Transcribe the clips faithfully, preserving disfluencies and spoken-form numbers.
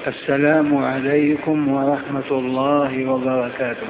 السلام عليكم ورحمة الله وبركاته.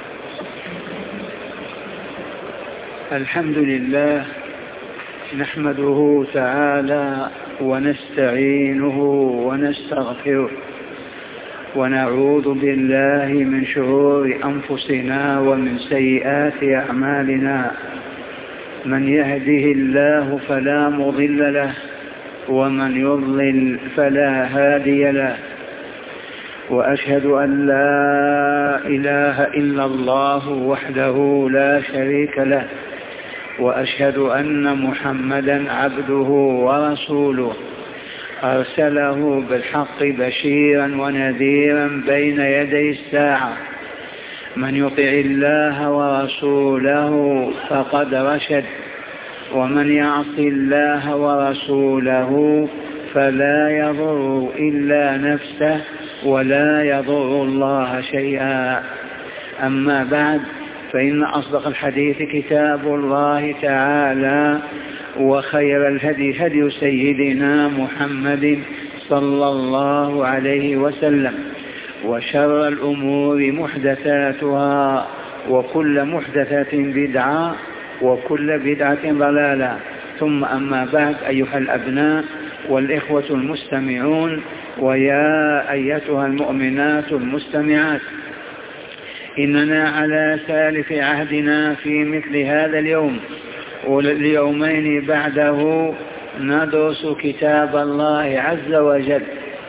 الحمد لله نحمده تعالى ونستعينه ونستغفره ونعوذ بالله من شرور أنفسنا ومن سيئات أعمالنا. من يهده الله فلا مضل له ومن يضلل فلا هادي له، وأشهد أن لا إله إلا الله وحده لا شريك له، وأشهد أن محمدا عبده ورسوله أرسله بالحق بشيرا ونذيرا بين يدي الساعة. من يطع الله ورسوله فقد رشد، ومن يعص الله ورسوله فلا يضر إلا نفسه ولا يضر الله شيئا. أما بعد، فإن أصدق الحديث كتاب الله تعالى، وخير الهدي هدي سيدنا محمد صلى الله عليه وسلم، وشر الأمور محدثاتها، وكل محدثة بدعة، وكل بدعة ضلالة. ثم أما بعد، أيها الأبناء والإخوة المستمعون، ويا أيتها المؤمنات المستمعات، إننا على سالف عهدنا في مثل هذا اليوم واليومين بعده ندرس كتاب الله عز وجل،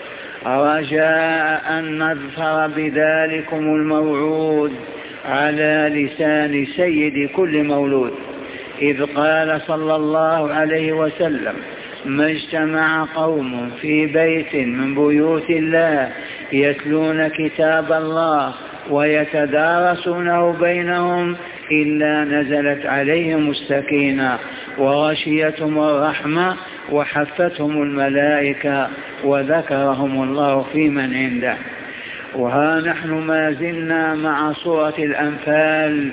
رجاء أن نظفر بذلكم الموعود على لسان سيد كل مولود، إذ قال صلى الله عليه وسلم: ما اجتمع قوم في بيت من بيوت الله يتلون كتاب الله ويتدارسونه بينهم إلا نزلت عليهم السكينة وغشيتهم الرحمة وحفتهم الملائكة وذكرهم الله في من عنده. وها نحن ما زلنا مع سورة الأنفال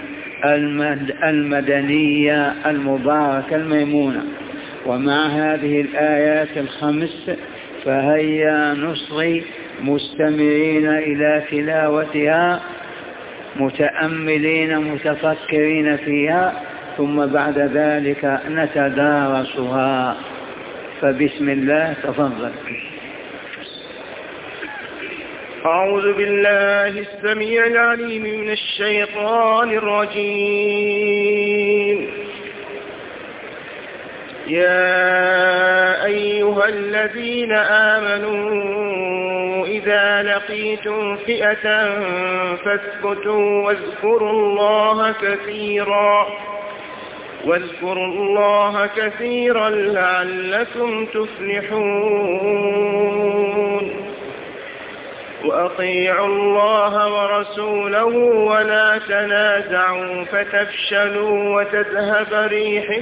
المدنية المباركة الميمونة، ومع هذه الآيات الخمس، فهيا نصغي مستمعين إلى تلاوتها، متأملين متفكرين فيها، ثم بعد ذلك نتدارسها. فبسم الله، تفضل. أعوذ بالله السميع العليم من الشيطان الرجيم. يا أيها الذين آمنوا إذا لقيتم فئة فاثبتوا واذكروا الله كثيرا واذكروا الله كثيرا لعلكم تفلحون. وأطيعوا الله ورسوله ولا تنازعوا فتفشلوا وتذهب ريحكم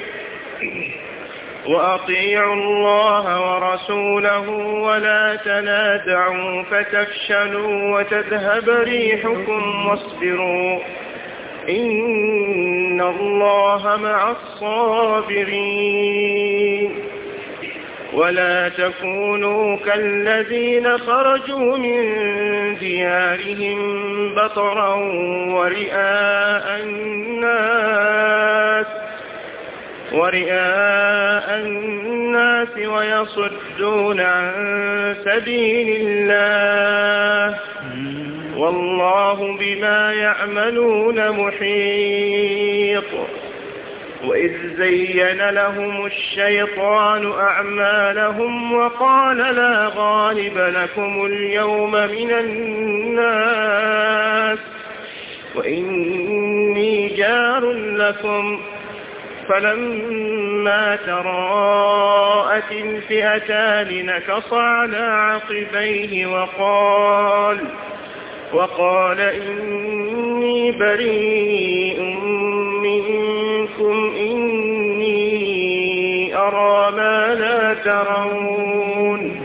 وأطيعوا الله ورسوله ولا تنازعوا فتفشلوا وتذهب ريحكم واصبروا إن الله مع الصابرين. ولا تكونوا كالذين خرجوا من ديارهم بطرا ورئاء الناس ورئاء الناس ويصدون عن سبيل الله والله بما يعملون محيط. وإذ زين لهم الشيطان أعمالهم وقال لا غالب لكم اليوم من الناس وإني جار لكم، فلما تراءت الفئتان نكص على عقبيه وقال وقال إني بريء منكم إني أرى ما لا ترون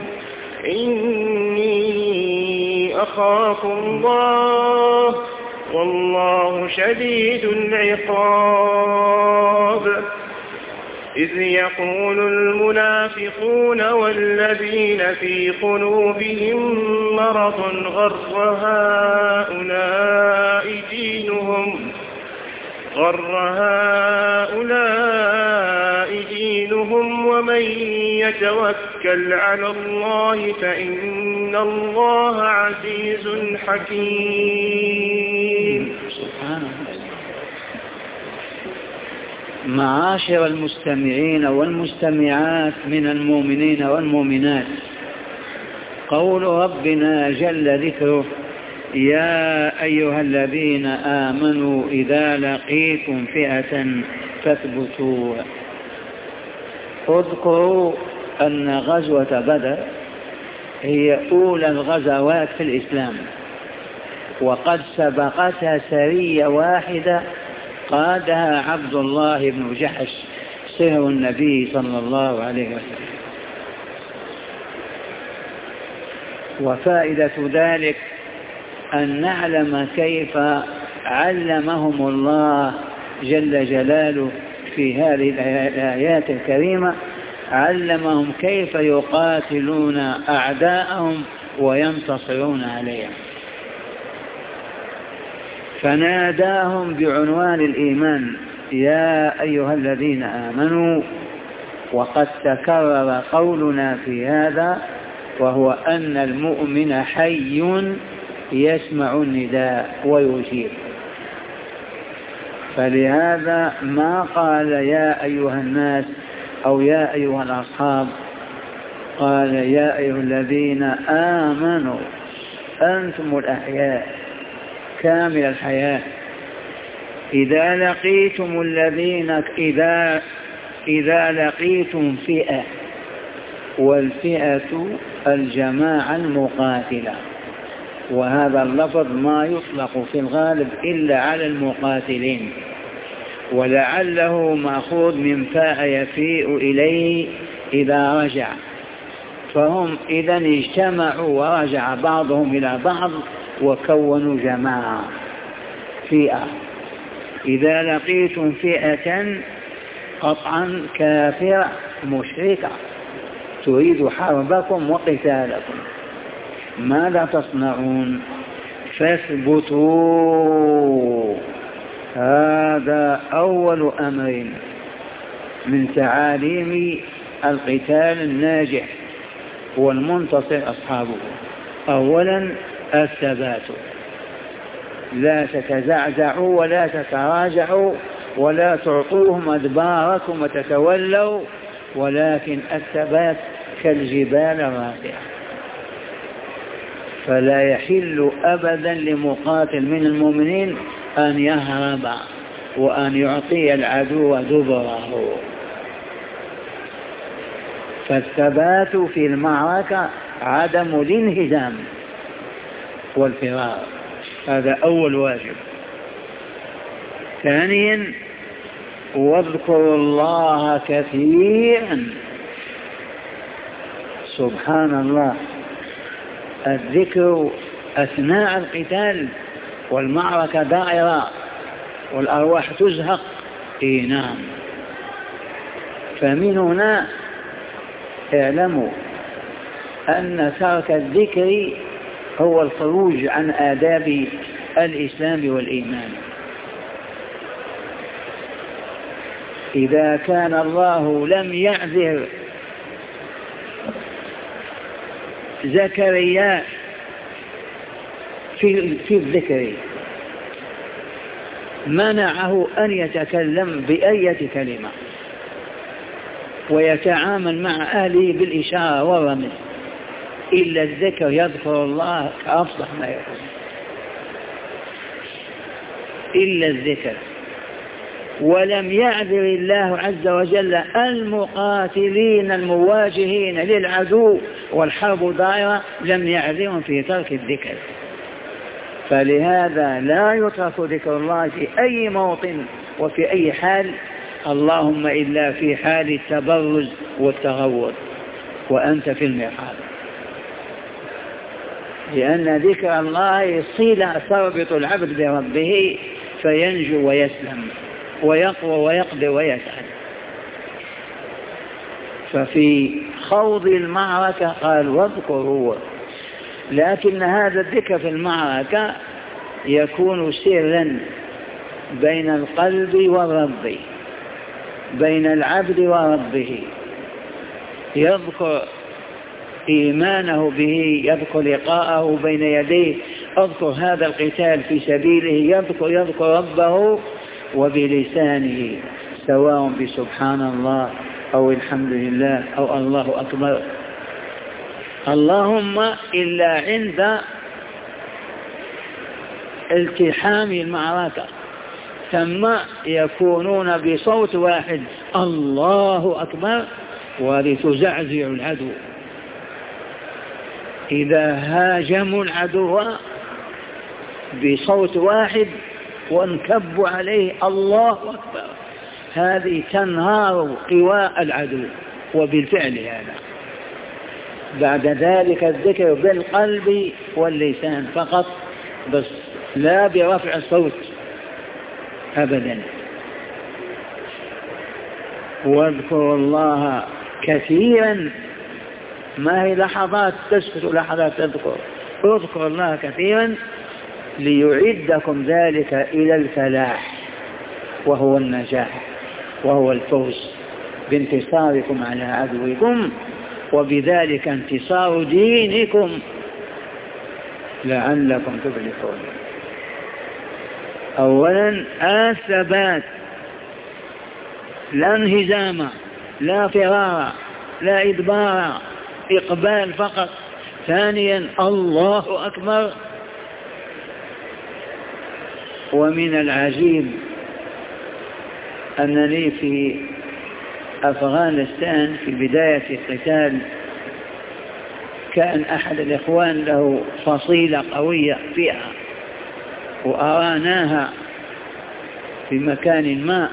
إني أخاف الله والله شديد العقاب. إذ يقول المنافقون والذين في قلوبهم مرض غر هؤلاء دينهم غر هؤلاء دينهم ومن يتوكل على الله فإن الله عزيز حكيم. سبحانه. معاشر المستمعين والمستمعات من المؤمنين والمؤمنات، قول ربنا جل ذكره: يا أيها الذين آمنوا إذا لقيتم فئة فاثبتوا. اذكروا أن غزوة بدر هي أولى الغزوات في الإسلام، وقد سبقتها سرية واحدة قادها عبد الله بن جحش سهر النبي صلى الله عليه وسلم. وفائدة ذلك أن نعلم كيف علمهم الله جل جلاله في هذه الآيات الكريمة، علمهم كيف يقاتلون أعداءهم وينتصرون عليهم. فناداهم بعنوان الإيمان: يا أيها الذين آمنوا. وقد تكرر قولنا في هذا، وهو أن المؤمن حي يسمع النداء ويجيب. فلهذا ما قال يا أيها الناس أو يا أيها الأصحاب، قال يا أيها الذين آمنوا أنتم الأحياء كامل الحياة. إذا لقيتم الذين إذا إذا لقيتم فئة، والفئة الجماعة المقاتلة، وهذا اللفظ ما يطلق في الغالب إلا على المقاتلين، ولعله مأخوذ من فاء يفيء إليه إذا رجع، فهم إذا اجتمعوا ورجع بعضهم إلى بعض وكونوا جماعة فئة. إذا لقيتم فئة قطعا كافرة مشركة تريد حربكم وقتالكم، ماذا تصنعون؟ فاثبتوا. هذا أول أمر من تعاليم القتال الناجح والمنتصر أصحابه. أولا الثبات، لا تتزعزعوا ولا تتراجعوا ولا تعطوهم أدباركم وتتولوا، ولكن الثبات كالجبال الراسعة. فلا يحل أبدا لمقاتل من المؤمنين أن يهرب وأن يعطي العدو دبره. فالثبات في المعركة عدم الانهزام والفرار، هذا أول واجب. ثانيا واذكروا الله كثيرا. سبحان الله، الذكر أثناء القتال والمعركة دائرة والأرواح تزهق. إيه نعم. فمن هنا اعلموا أن ترك الذكر هو الخروج عن آداب الإسلام والإيمان. إذا كان الله لم يعذر زكريا في, في الذكر، منعه أن يتكلم بأية كلمة ويتعامل مع أهله بالإشارة والرمز، إلا الذكر يذكر الله كأفصح ما يكون، إلا الذكر. ولم يعذر الله عز وجل المقاتلين المواجهين للعدو والحرب دائرة، لم يعذرهم في ترك الذكر. فلهذا لا يترك ذكر الله في أي موطن وفي أي حال، اللهم إلا في حال التبرز والتغوط وأنت في المرحاض، لأن ذكر الله صلة تربط العبد بربه فينجو ويسلم ويقوى ويقضي ويسعد. ففي خوض المعركة قال واذكروا، لكن هذا الذكر في المعركة يكون سرا بين القلب والرب، بين العبد وربه، يذكر إيمانه به، يذكر لقاءه بين يديه، اذكر هذا القتال في سبيله، يذكر يذكر ربه وبلسانه، سواء بسبحان الله أو الحمد لله أو الله أكبر. اللهم إلا عند التحام المعركة ثم يكونون بصوت واحد الله أكبر ولتزعزع العدو. إذا هاجموا العدو بصوت واحد وانكبوا عليه الله أكبر، هذه تنهار قواء العدو. وبالفعل هذا بعد ذلك الذكر بالقلب واللسان فقط، بس لا برفع الصوت أبدا. واذكروا الله كثيرا، ما هي لحظات تسكت لحظات تذكر، اذكروا الله كثيرا ليعدكم ذلك إلى الفلاح، وهو النجاح وهو الفوز بانتصاركم على عدوكم، وبذلك انتصار دينكم لعلكم تفلحون. أولا الثبات، لا انهزام، لا فرار، لا إدبار، إقبال فقط. ثانيا الله أكبر. ومن العجيب أنني في أفغانستان في بداية القتال كان أحد الإخوان له فصيلة قوية فيها، وأراناها في مكان ما،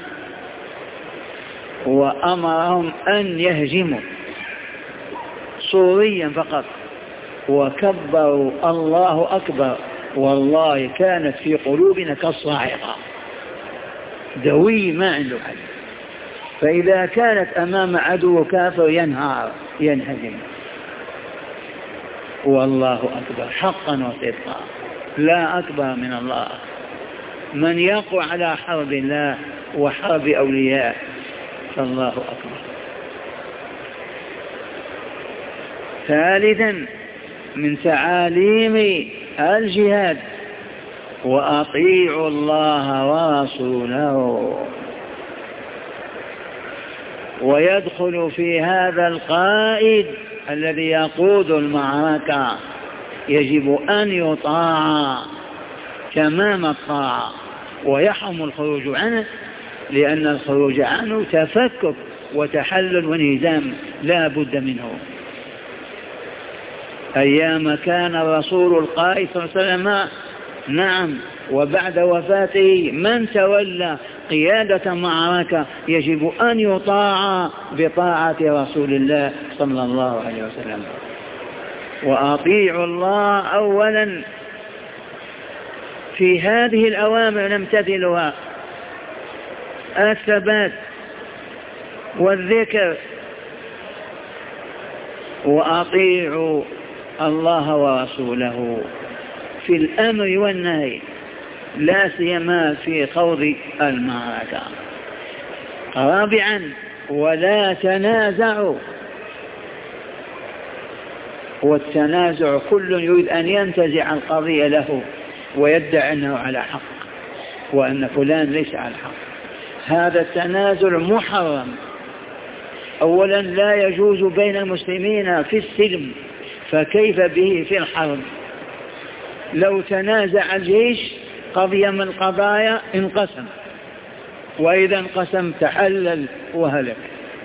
وأمرهم أن يهجموا صوريا فقط، وكبروا الله أكبر، والله كانت في قلوبنا كالصاعقة، دوي ما عنده حل. فإذا كانت أمام عدو كافر ينهار ينهزم. والله أكبر حقا وصدقا، لا أكبر من الله. من يقوى على حرب الله وحرب أولياء فالله أكبر. ثالثا من تعاليم الجهاد وأطيعوا الله ورسوله. ويدخل في هذا القائد الذي يقود المعركة، يجب أن يطاع تمام الطاعة ويحرم الخروج عنه، لأن الخروج عنه تفكك وتحلل وانهزام لا بد منه. أيام كان الرسول القائد صلى الله عليه وسلم نعم، وبعد وفاته من تولى قيادة معركة يجب أن يطاع بطاعة رسول الله صلى الله عليه وسلم. وأطيعوا الله أولا في هذه الأوامر نمتثلها، الثبات والذكر، وأطيعوا الله ورسوله في الأمر والنهي، لا سيما في خوض المعركة. رابعا ولا تنازعوا، والتنازع كل يريد أن ينتزع القضية له ويدعي أنه على حق وأن فلان ليس على حق. هذا التنازع محرم. أولا لا يجوز بين المسلمين في السلم، فكيف به في الحرب؟ لو تنازع الجيش قضية من القضايا انقسم، وإذا انقسم تحلل وهلك.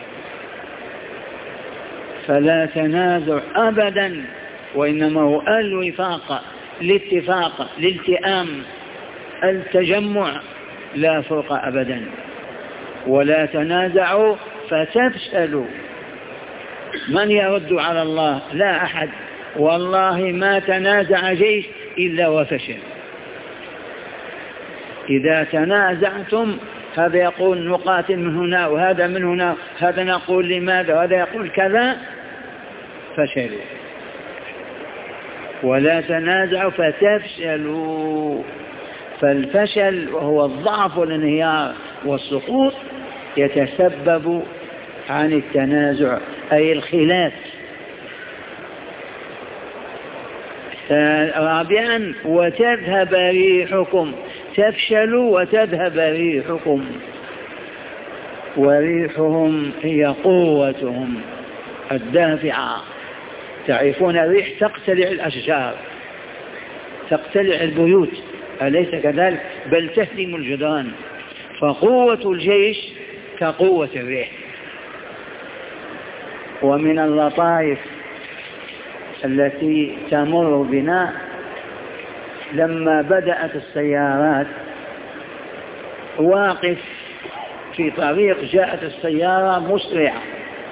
فلا تنازع أبدا، وإنما هو الوفاق، الاتفاق، الالتئام، التجمع، لا فرق أبدا. ولا تنازعوا فتفشلوا. من يرد على الله؟ لا أحد. والله ما تنازع جيش إلا وفشل. إذا تنازعتم هذا يقول نقاتل من هنا وهذا من هنا، هذا نقول لماذا وهذا يقول كذا، فشلوا. ولا تنازعوا فتفشلوا. فالفشل وهو الضعف والانهيار والسقوط يتسبب عن التنازع أي الخلاف. رابعا وتذهب ريحكم، تفشلوا وتذهب ريحكم، وريحهم هي قوتهم الدافعة. تعرفون الريح تقتلع الأشجار، تقتلع البيوت، أليس كذلك؟ بل تهدم الجدران. فقوة الجيش كقوة الريح. ومن اللطائف التي تمر بنا لما بدأت السيارات، واقف في طريق جاءت السيارة مسرعة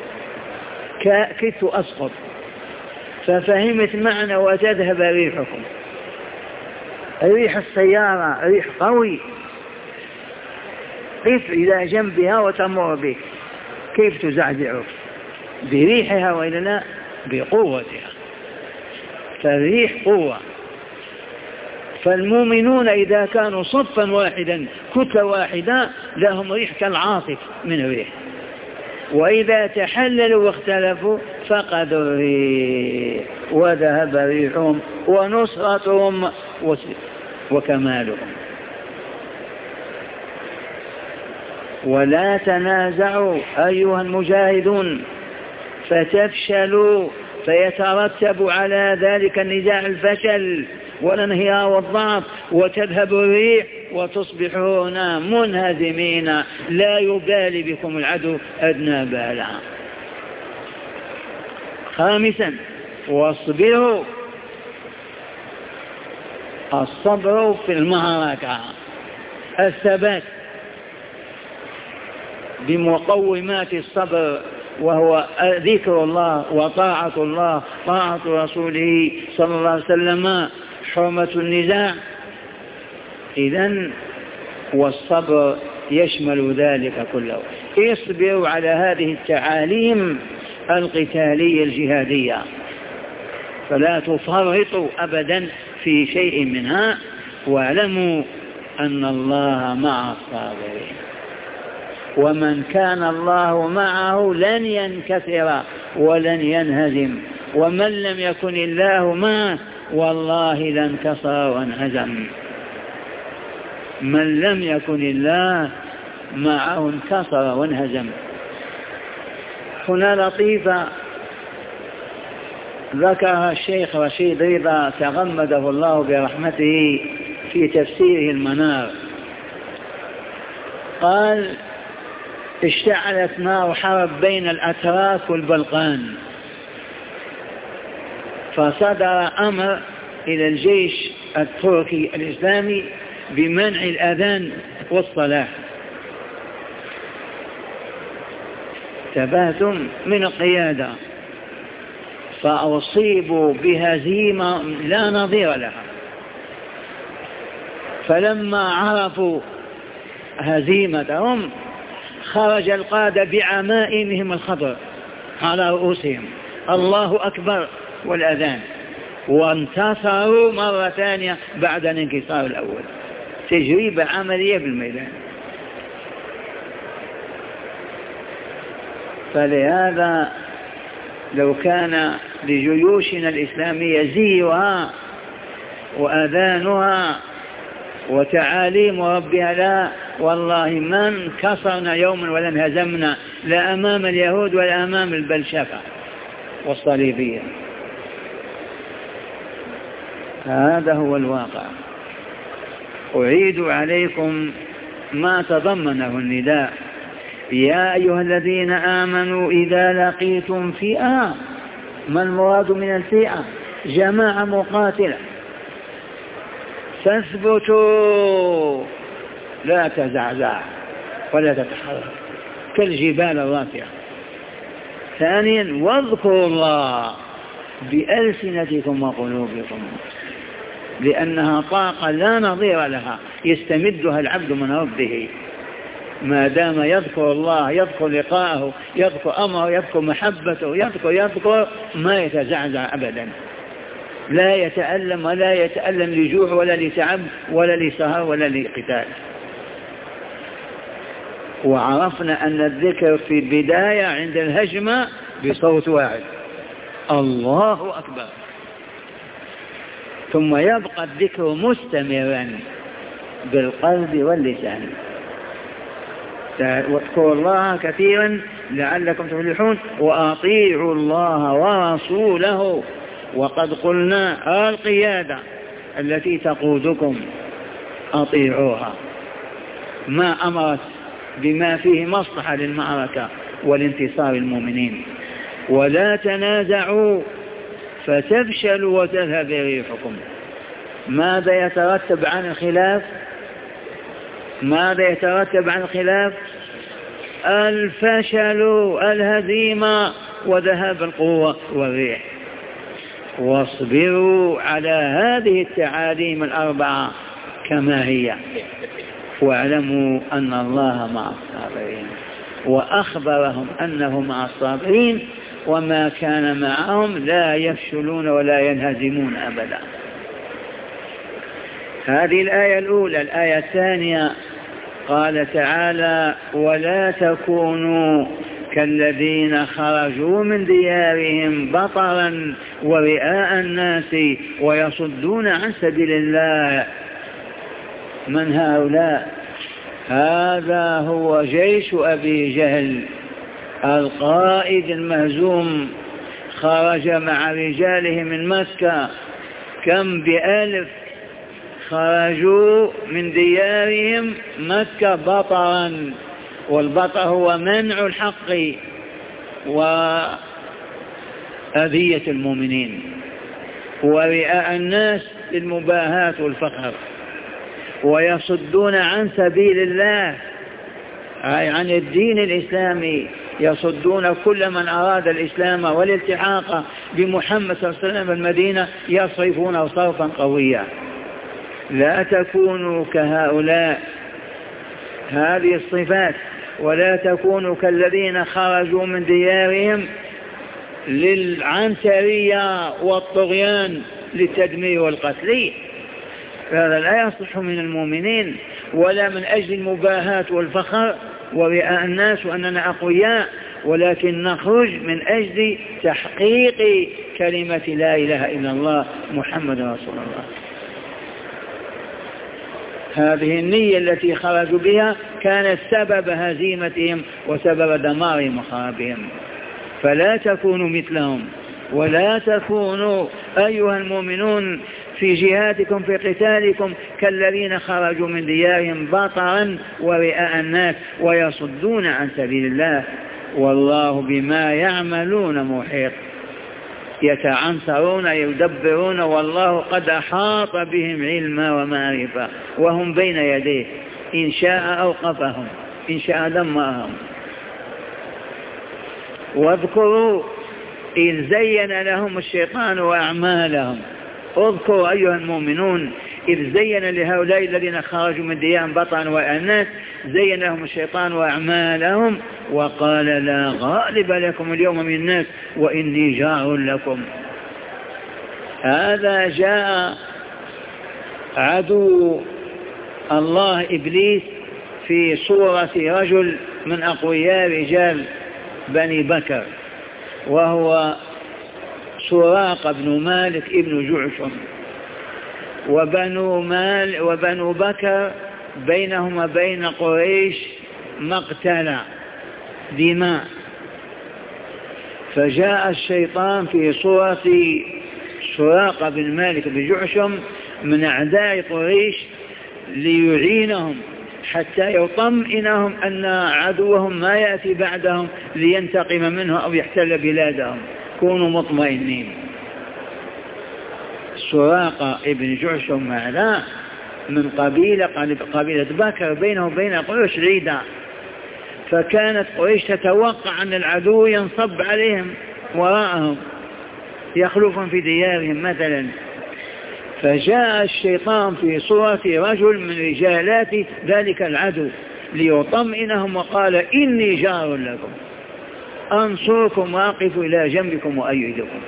كدت أسقط، ففهمت معنى وتذهب ريحكم. ريح السيارة ريح قوي، قف إلى جنبها وتمر بك، كيف تزعزعك؟ بريحها وإلا لا؟ بقوتها. فالريح قوة. فالمؤمنون إذا كانوا صفا واحدا كتلة واحدة لهم ريح كالعاصف من الريح، وإذا تحللوا واختلفوا فقدوا الريح وذهب ريحهم ونصرتهم وكمالهم. ولا تنازعوا أيها المجاهدون فتفشلوا، فيترتب على ذلك النزاع الفشل والانهيار والضعف، وتذهب الريح وتصبحون منهزمين لا يبالي بكم العدو أدنى بالا. خامسا واصبروا، الصبر في المعركة، الثبات بمقومات الصبر، وهو ذكر الله وطاعة الله، طاعة رسوله صلى الله عليه وسلم، حرمة النزاع. إذن والصبر يشمل ذلك كله. اصبروا على هذه التعاليم القتالية الجهادية، فلا تفرطوا أبدا في شيء منها، واعلموا أن الله مع الصابرين، ومن كان الله معه لن ينكسر ولن ينهزم، ومن لم يكن الله معه والله لانكسر وانهزم. من لم يكن الله معه انكسر وانهزم. هنا لطيفة ذكرها الشيخ رشيد رضا تغمده الله برحمته في تفسيره المنار. قال اشتعلت نار حرب بين الأتراك والبلقان، فصدر أمر إلى الجيش التركي الإسلامي بمنع الأذان والصلاة. تباتم من القيادة، فأصيبوا بهزيمة لا نظير لها. فلما عرفوا هزيمتهم خرج القادة بعمائمهم الخضر على رؤوسهم، الله أكبر والأذان، وانتصروا مرة ثانية بعد الانكسار الأول. تجربة عملية بالميدان. فلهذا لو كان لجيوشنا الإسلامية زيها وأذانها وتعاليم ربها، لا والله ما انكسرنا يوما ولا انهزمنا، لا أمام اليهود ولا أمام البلشفة والصليبية. هذا هو الواقع. أعيد عليكم ما تضمنه النداء: يا أيها الذين آمنوا إذا لقيتم فئة. ما المراد من الفئة؟ جماعة مقاتلة، فاثبتوا لا تزعزع ولا تتحرك كالجبال الراسية. ثانيا واذكروا الله بألسنتكم وقلوبكم، لأنها طاقة لا نظير لها يستمدها العبد من ربه. ما دام يذكر الله، يذكر لقاءه، يذكر أمره، يذكر محبته، يذكر يذكر ما يتزعزع أبدا، لا يتألم ولا يتألم لجوع ولا لتعب ولا لسهر ولا لقتال. وعرفنا أن الذكر في البداية عند الهجمة بصوت واحد، الله أكبر، ثم يبقى الذكر مستمرا بالقلب واللسان. واذكروا الله كثيرا لعلكم تفلحون، وأطيعوا الله ورسوله. وقد قلنا القيادة التي تقودكم أطيعوها، ما أمرت بما فيه مصلحة للمعركة والانتصار المؤمنين. ولا تنازعوا فتفشلوا وتذهب ريحكم. ماذا يترتب عن الخلاف؟ ماذا يترتب عن الخلاف؟ الفشل، الهزيمة، وذهاب القوة والريح. واصبروا على هذه التعاليم الأربعة كما هي، واعلموا أن الله مع الصابرين. وأخبرهم أنه مع الصابرين، وما كان معهم لا يفشلون ولا ينهزمون أبدا. هذه الآية الأولى. الآية الثانية قال تعالى: ولا تكونوا كالذين خرجوا من ديارهم بطرا ورئاء الناس ويصدون عن سبيل الله. من هؤلاء؟ هذا هو جيش أبي جهل القائد المهزوم، خرج مع رجاله من مكة، كم بألف، خرجوا من ديارهم مكة بطرا، والبطر هو منع الحق وأذية المؤمنين، ورئاء الناس للمباهاة والفخر، ويصدون عن سبيل الله أي عن الدين الإسلامي، يصدون كل من أراد الإسلام والالتحاق بمحمد صلى الله عليه وسلم المدينة، يصرفونه صرفا قويا. لا تكونوا كهؤلاء، هذه الصفات. ولا تكونوا كالذين خرجوا من ديارهم للعنترية والطغيان للتدمير والقتل. هذا لا يصلح من المؤمنين، ولا من أجل المباهاة والفخر ورئاء الناس وأننا أقوياء، ولكن نخرج من أجل تحقيق كلمة لا إله إلا الله محمد رسول الله. هذه النية التي خرجوا بها كانت سبب هزيمتهم وسبب دمارهم وخرابهم. فلا تكونوا مثلهم، ولا تكونوا أيها المؤمنون في جهادكم في قتالكم كالذين خرجوا من ديارهم بطرا ورئاء الناس ويصدون عن سبيل الله، والله بما يعملون محيط. يتعنصرون يدبرون، والله قد أحاط بهم علما ومعرفة، وهم بين يديه، إن شاء أوقفهم، إن شاء دمرهم. واذكروا إذ زين لهم الشيطان وأعمالهم. اذكروا أيها المؤمنون إذ زين لهؤلاء الذين خرجوا من ديارهم بطرا والناس، زين لهم الشيطان وأعمالهم وقال: لا غالب لكم اليوم من الناس وإني جار لكم. هذا جاء عدو الله إبليس في صورة رجل من أقوياء رجال بني بكر، وهو سراق بن مالك ابن جعشم. وبنو, مال وبنو بكر بينهم وبين قريش مقتلة دماء، فجاء الشيطان في صورة سراق بن مالك بن جعشم من أعداء قريش ليعينهم حتى يطمئنهم أن عدوهم ما يأتي بعدهم لينتقم منه أو يحتل بلادهم. كونوا مطمئنين. سراقة ابن جعشم معنا من قبيلة قبيلة بكر بينه وبين قريش عيدا، فكانت قريش تتوقع أن العدو ينصب عليهم وراءهم يخلفهم في ديارهم مثلا. فجاء الشيطان في صورة رجل من رجالات ذلك العدو ليطمئنهم وقال إني جار لكم أنصركم واقف إلى جنبكم وأيدكم.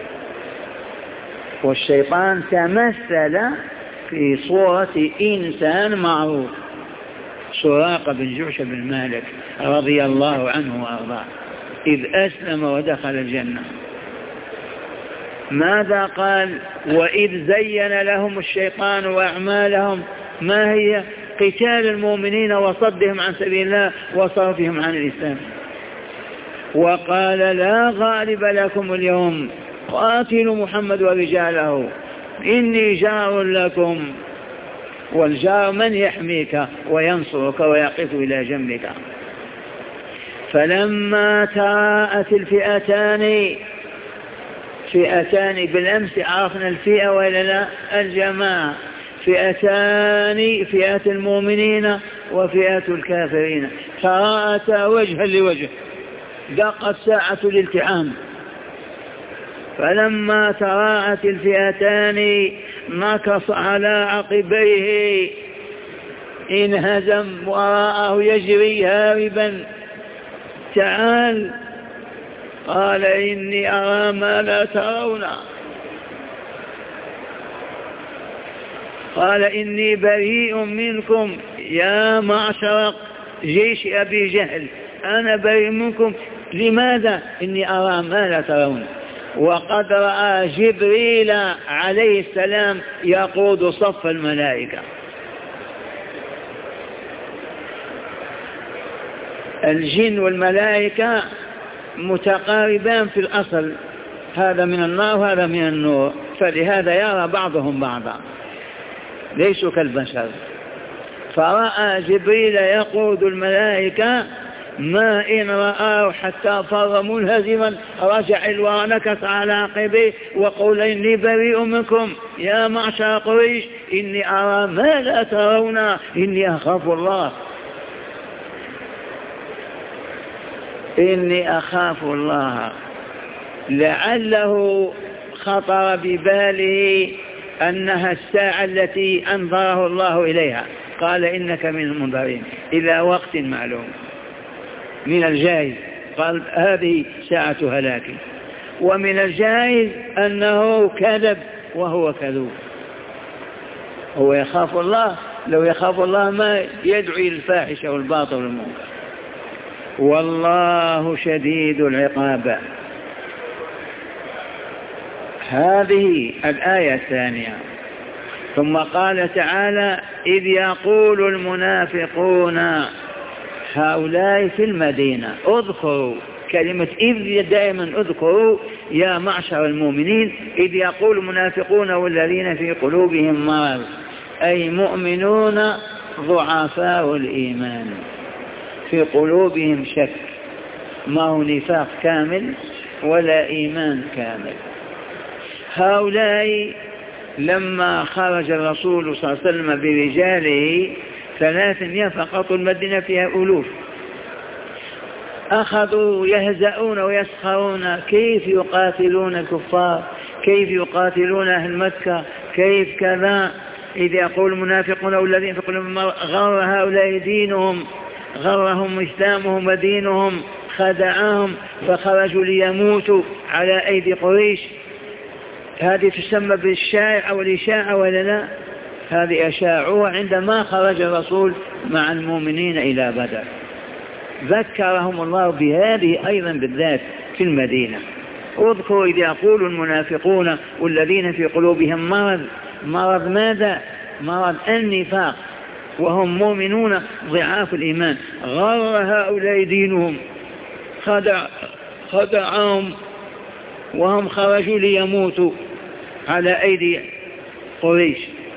والشيطان تمثل في صورة إنسان معروف، سراقة بن جعشم بن مالك رضي الله عنه وأرضاه، إذ أسلم ودخل الجنة. ماذا قال؟ وإذ زين لهم الشيطان وأعمالهم، ما هي؟ قتال المؤمنين وصدهم عن سبيل الله وصرفهم عن الإسلام. وقال لا غالب لكم اليوم قاتلوا محمد ورجاله إني جار لكم. والجار من يحميك وينصرك ويقف إلى جنبك. فلما تراءت الفئتان، فئتان بالأمس عرفنا الفئة ولا لا؟ الجماعة، فئتان، فئة المؤمنين وفئة الكافرين، تراءتا وجها لوجه، دقت ساعة الالتحام. فلما تراءت الفئتان نكص على عقبيه، انهزم وراءه يجري هاربا. تعال، قال إني أرى ما لا ترون، قال إني بريء منكم يا معشر جيش أبي جهل، أنا بريء منكم. لماذا؟ إني أرى ما لا ترون. وقد رأى جبريل عليه السلام يقود صف الملائكة. الجن والملائكة متقاربان في الأصل، هذا من النار وهذا من النور، فلهذا يرى بعضهم بعضا، ليسوا كالبشر. فرأى جبريل يقود الملائكة، ما إن رآه حتى فر منهزما رجع ونكص على عقبيه وقال إني بريء منكم يا معشر قريش إني أرى ما لا ترون إني أخاف الله، إني أخاف الله. لعله خطر بباله أنها الساعة التي أنظره الله إليها، قال إنك من المنذرين إلى وقت معلوم. من الجائز قال هذه ساعة هلاك، ومن الجائز أنه كذب وهو كذوب. هو يخاف الله، لو يخاف الله ما يدعو إلى الفاحشة والباطل والمنكر. والله شديد العقاب. هذه الآية الثانية. ثم قال تعالى إذ يقول المنافقون، هؤلاء في المدينة، اذكروا كلمة إذ، دائما اذكروا يا معشر المؤمنين، إذ يقول المنافقون والذين في قلوبهم مرض، أي مؤمنون ضعفاء الإيمان في قلوبهم شك، ما هو نفاق كامل ولا إيمان كامل. هؤلاء لما خرج الرسول صلى الله عليه وسلم برجاله ثلاثمائة فقط، المدينة فيها ألوف، أخذوا يهزؤون ويسخرون كيف يقاتلون الكفار، كيف يقاتلون أهل مكة، كيف كذا. إذ يقول المنافقون والذين في قلوبهم غر هؤلاء دينهم، غرهم إسلامهم ودينهم، خدعهم فخرجوا ليموتوا على أيدي قريش. هذه تسمى بالشائعة والإشاعة ولا لا؟ هذه أشاعوها عندما خرج الرسول مع المؤمنين إلى بدر. ذكرهم الله بهذه أيضا بالذات في المدينة. اذكروا إذ يقول المنافقون والذين في قلوبهم مرض. مرض ماذا؟ مرض النفاق، وهم مؤمنون ضعاف الإيمان. غر هؤلاء دينهم، خدع خدعهم وهم خرجوا ليموتوا على أيدي قريش.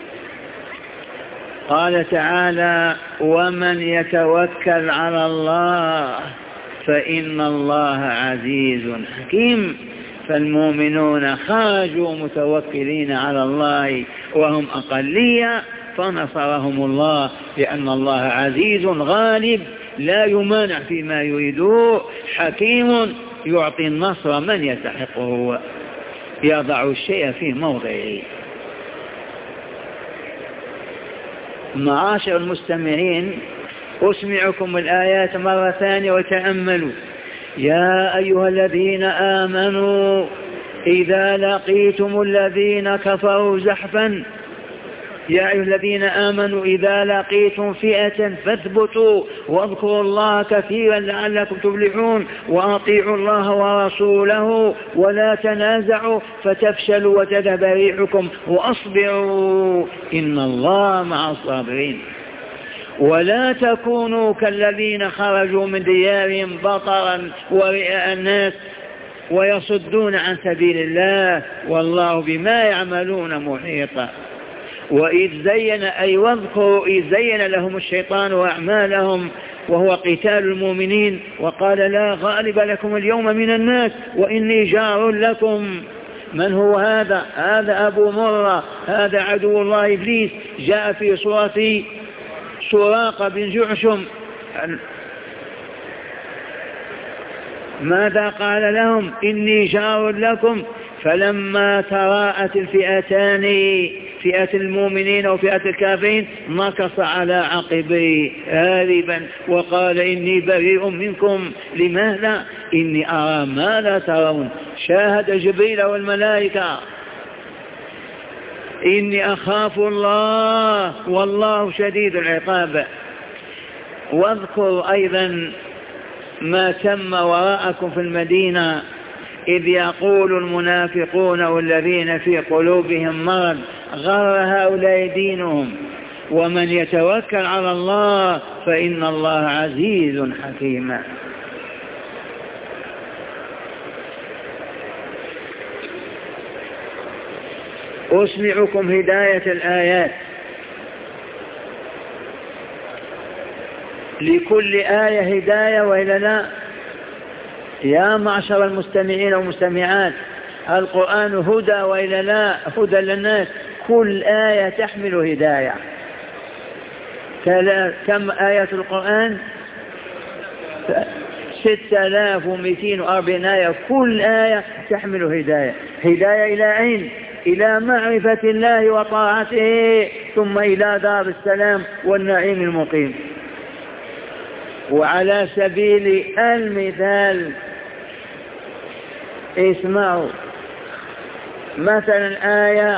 قال تعالى ومن يتوكل على الله فإن الله عزيز حكيم. فالمؤمنون خرجوا متوكلين على الله وهم أقلية، فنصرهم الله لأن الله عزيز غالب لا يمانع فيما يريدوه، حكيم يعطي النصر من يستحقه، يضع الشيء في موضعه. معاشر المستمعين، أسمعكم الآيات مرة ثانية وتأملوا. يا أيها الذين آمنوا إذا لقيتم الذين كفروا زحفا يا أيها الذين آمنوا إذا لقيتم فئة فاثبتوا واذكروا الله كثيرا لعلكم تفلحون وأطيعوا الله ورسوله ولا تنازعوا فتفشلوا وتذهب ريحكم وأصبروا إن الله مع الصابرين. ولا تكونوا كالذين خرجوا من ديارهم بطرا ورئاء الناس ويصدون عن سبيل الله والله بما يعملون محيطا. وإذ زين أي واذكروا إذ زين لهم الشيطان وأعمالهم وهو قتال المؤمنين وقال لا غالب لكم اليوم من الناس وإني جار لكم. من هو هذا؟ هذا أبو مرة، هذا عدو الله إبليس، جاء في صورة سراقة بن جعشم. ماذا قال لهم؟ إني جار لكم. فلما تراءت الفئتان فئة المؤمنين وفئة الكافرين نكص على عقبيه هاربا وقال إني بريء منكم. لماذا؟ إني أرى ما لا ترون. شاهد جبريل والملائكة. إني أخاف الله والله شديد العقاب. واذكر أيضا ما تم وراءكم في المدينة إذ يقول المنافقون والذين في قلوبهم مرض غر هؤلاء دينهم ومن يتوكل على الله فإن الله عزيز حكيم. أسمعكم هداية الآيات. لكل آية هداية وإلا لا؟ يا معشر المستمعين والمستمعات القرآن هدى وإلا لا؟ هدى للناس. كل آية تحمل هداية. كم آية القرآن؟ ستة آلاف ومئتين وأربعين آية. كل آية تحمل هداية. هداية إلى أين؟ إلى معرفة الله وطاعته ثم إلى دار السلام والنعيم المقيم. وعلى سبيل المثال اسمعوا مثلا آية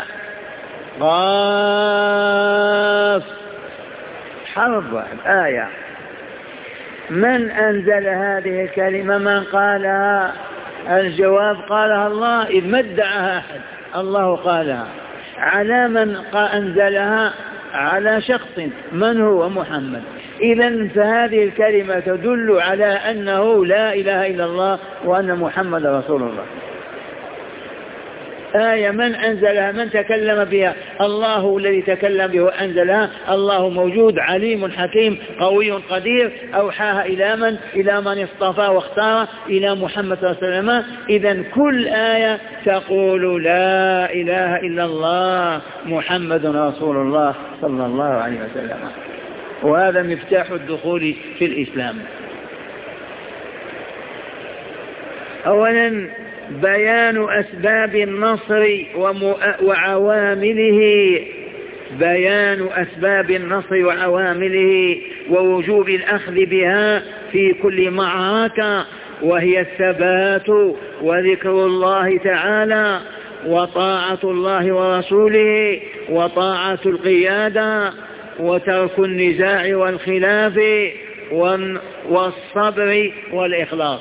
قاف حرف آية. من أنزل هذه الكلمة؟ من قالها؟ الجواب قالها الله إذ ما ادعاها أحد، الله قالها. على من أنزلها؟ على شخص. من هو؟ محمد. إذن فهذه الكلمة تدل على أنه لا إله إلا الله وأن محمد رسول الله. آية من أنزلها؟ من تكلم بها؟ الله الذي تكلم بها وأنزلها. الله موجود عليم حكيم قوي قدير. أوحاها إلى من؟ إلى من اصطفى واختار، إلى محمد صلى الله عليه وسلم. إذن كل آية تقول لا إله إلا الله محمد رسول الله صلى الله عليه وسلم. وهذا مفتاح الدخول في الإسلام. أولا بيان أسباب النصر وعوامله. بيان أسباب النصر وعوامله ووجوب الأخذ بها في كل معركة، وهي الثبات وذكر الله تعالى وطاعة الله ورسوله وطاعة القيادة وترك النزاع والخلاف والصبر والإخلاص.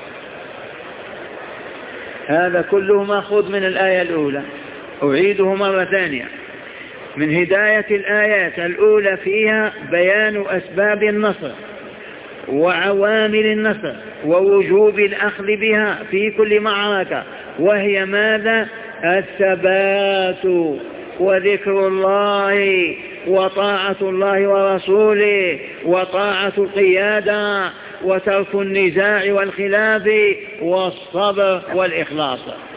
هذا كله مأخوذ من الآية الأولى. أعيده مرة ثانية. من هداية الآيات الأولى فيها بيان أسباب النصر وعوامل النصر ووجوب الأخذ بها في كل معركة، وهي ماذا؟ الثبات وذكر الله وطاعة الله ورسوله وطاعة القيادة وترك النزاع والخلاف والصبر والإخلاص.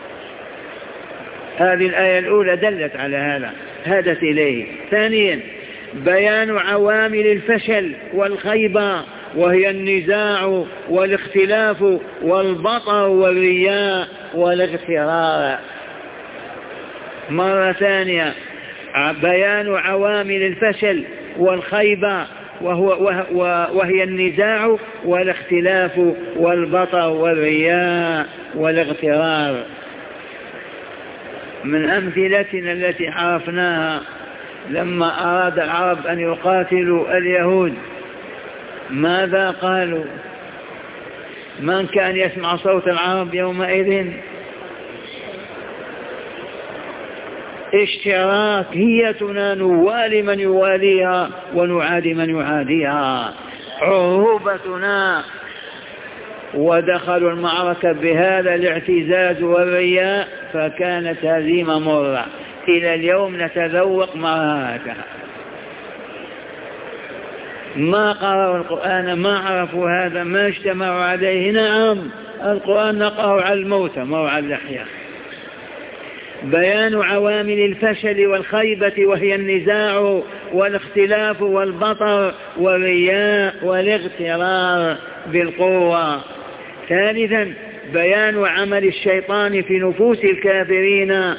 هذه الآية الأولى دلت على هذا، هدت إليه. ثانيا بيان عوامل الفشل والخيبة، وهي النزاع والاختلاف والبطر والرياء والاغترار. مرة ثانية بيان عوامل الفشل والخيبة وهو وهي النزاع والاختلاف والبطر والرياء والاغترار. من أمثلتنا التي عرفناها لما أراد العرب أن يقاتلوا اليهود ماذا قالوا؟ من كان يسمع صوت العرب يومئذ اشتراك، هيتنا نوالي من يواليها ونعادي من يعاديها، عروبتنا. ودخلوا المعركة بهذا الاعتزاز والرياء فكانت هزيمة مرة، إلى اليوم نتذوق مرارتها. ما قرأوا القرآن، ما عرفوا هذا، ما اجتمعوا عليه. نعم القرآن نقرأه على الموتى ما هو على الأحياء. بيان عوامل الفشل والخيبة وهي النزاع والاختلاف والبطر والرياء والاغترار بالقوة. ثالثا بيان عمل الشيطان في نفوس الكافرين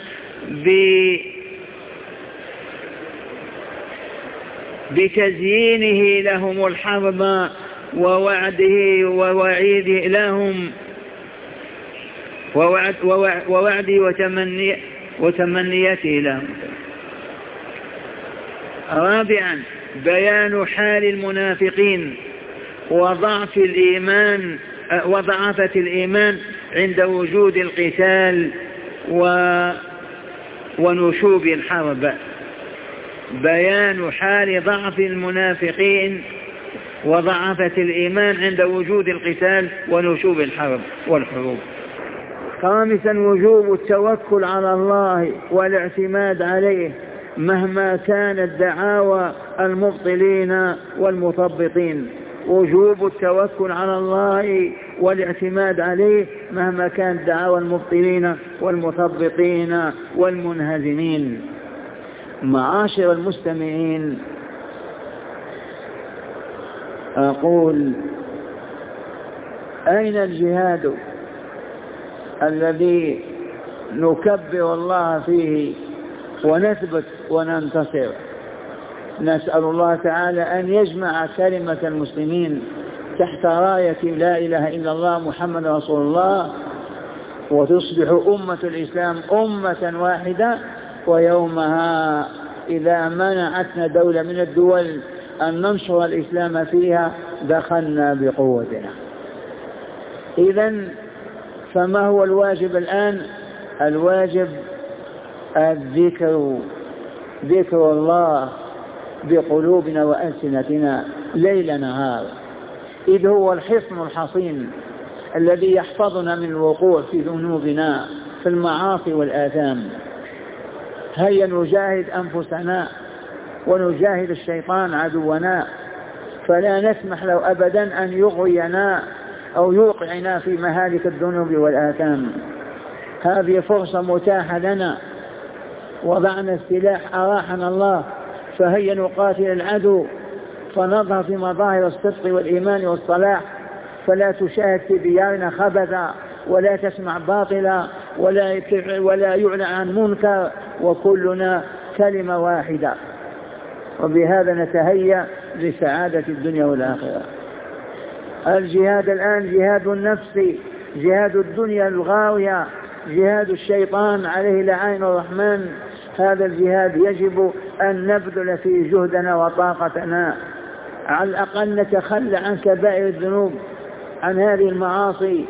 بتزيينه لهم الحرب ووعده ووعيده لهم ووعد ووعده وتمني وتمنيته لهم. رابعا بيان حال المنافقين وضعف الإيمان وضعفة الإيمان عند وجود القتال و ونشوب الحرب. بيان حال ضعف المنافقين وضعفة الإيمان عند وجود القتال ونشوب الحرب والحروب. خامسا وجوب التوكل على الله والاعتماد عليه مهما كانت دعاوى المبطلين والمثبطين. وجوب التوكل على الله والاعتماد عليه مهما كانت دعاوى المبطلين والمثبطين والمنهزمين. معاشر المستمعين، أقول أين الجهاد الذي نكبر الله فيه ونثبت وننتصر؟ نسأل الله تعالى أن يجمع كلمة المسلمين تحت راية لا إله إلا الله محمد رسول الله، وتصبح أمة الإسلام أمة واحدة. ويومها إذا منعتنا دولة من الدول أن ننشر الإسلام فيها دخلنا بقوتنا. إذن فما هو الواجب الآن؟ الواجب الذكر، ذكر الله بقلوبنا وألسنتنا ليل نهار، إذ هو الحصن الحصين الذي يحفظنا من الوقوع في ذنوبنا في المعاصي والآثام. هيا نجاهد أنفسنا ونجاهد الشيطان عدونا، فلا نسمح له أبدا أن يغوينا أو يوقعنا في مهالك الذنوب والآثام. هذه فرصة متاحة لنا، وضعنا السلاح أراحنا الله، فهيا نقاتل العدو فنظهر في مظاهر الصدق والإيمان والصلاح. فلا تشاهد في ديارنا خبثا، ولا تسمع باطلا، ولا ولا يعلن عن منكر، وكلنا كلمة واحدة. وبهذا نتهيأ لسعادة الدنيا والآخرة. الجهاد الآن جهاد النفس، جهاد الدنيا الغاوية، جهاد الشيطان عليه لعين الرحمن. هذا الجهاد يجب أن نبذل فيه جهدنا وطاقتنا، على الأقل نتخلى عن كبائر الذنوب، عن هذه المعاصي.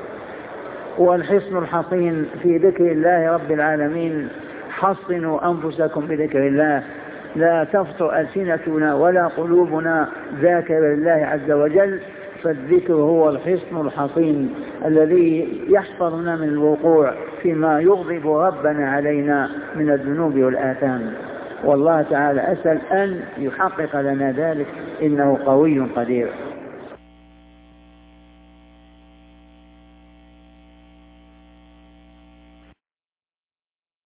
والحصن الحصين في ذكر الله رب العالمين. حصنوا أنفسكم بذكر الله، لا تفطر ألسنتنا ولا قلوبنا ذاكر لله عز وجل. فالذكر هو الحصن الحصين الذي يحفظنا من الوقوع فيما يغضب ربنا علينا من الذنوب والآثام. والله تعالى أسأل أن يحقق لنا ذلك، إنه قوي قدير.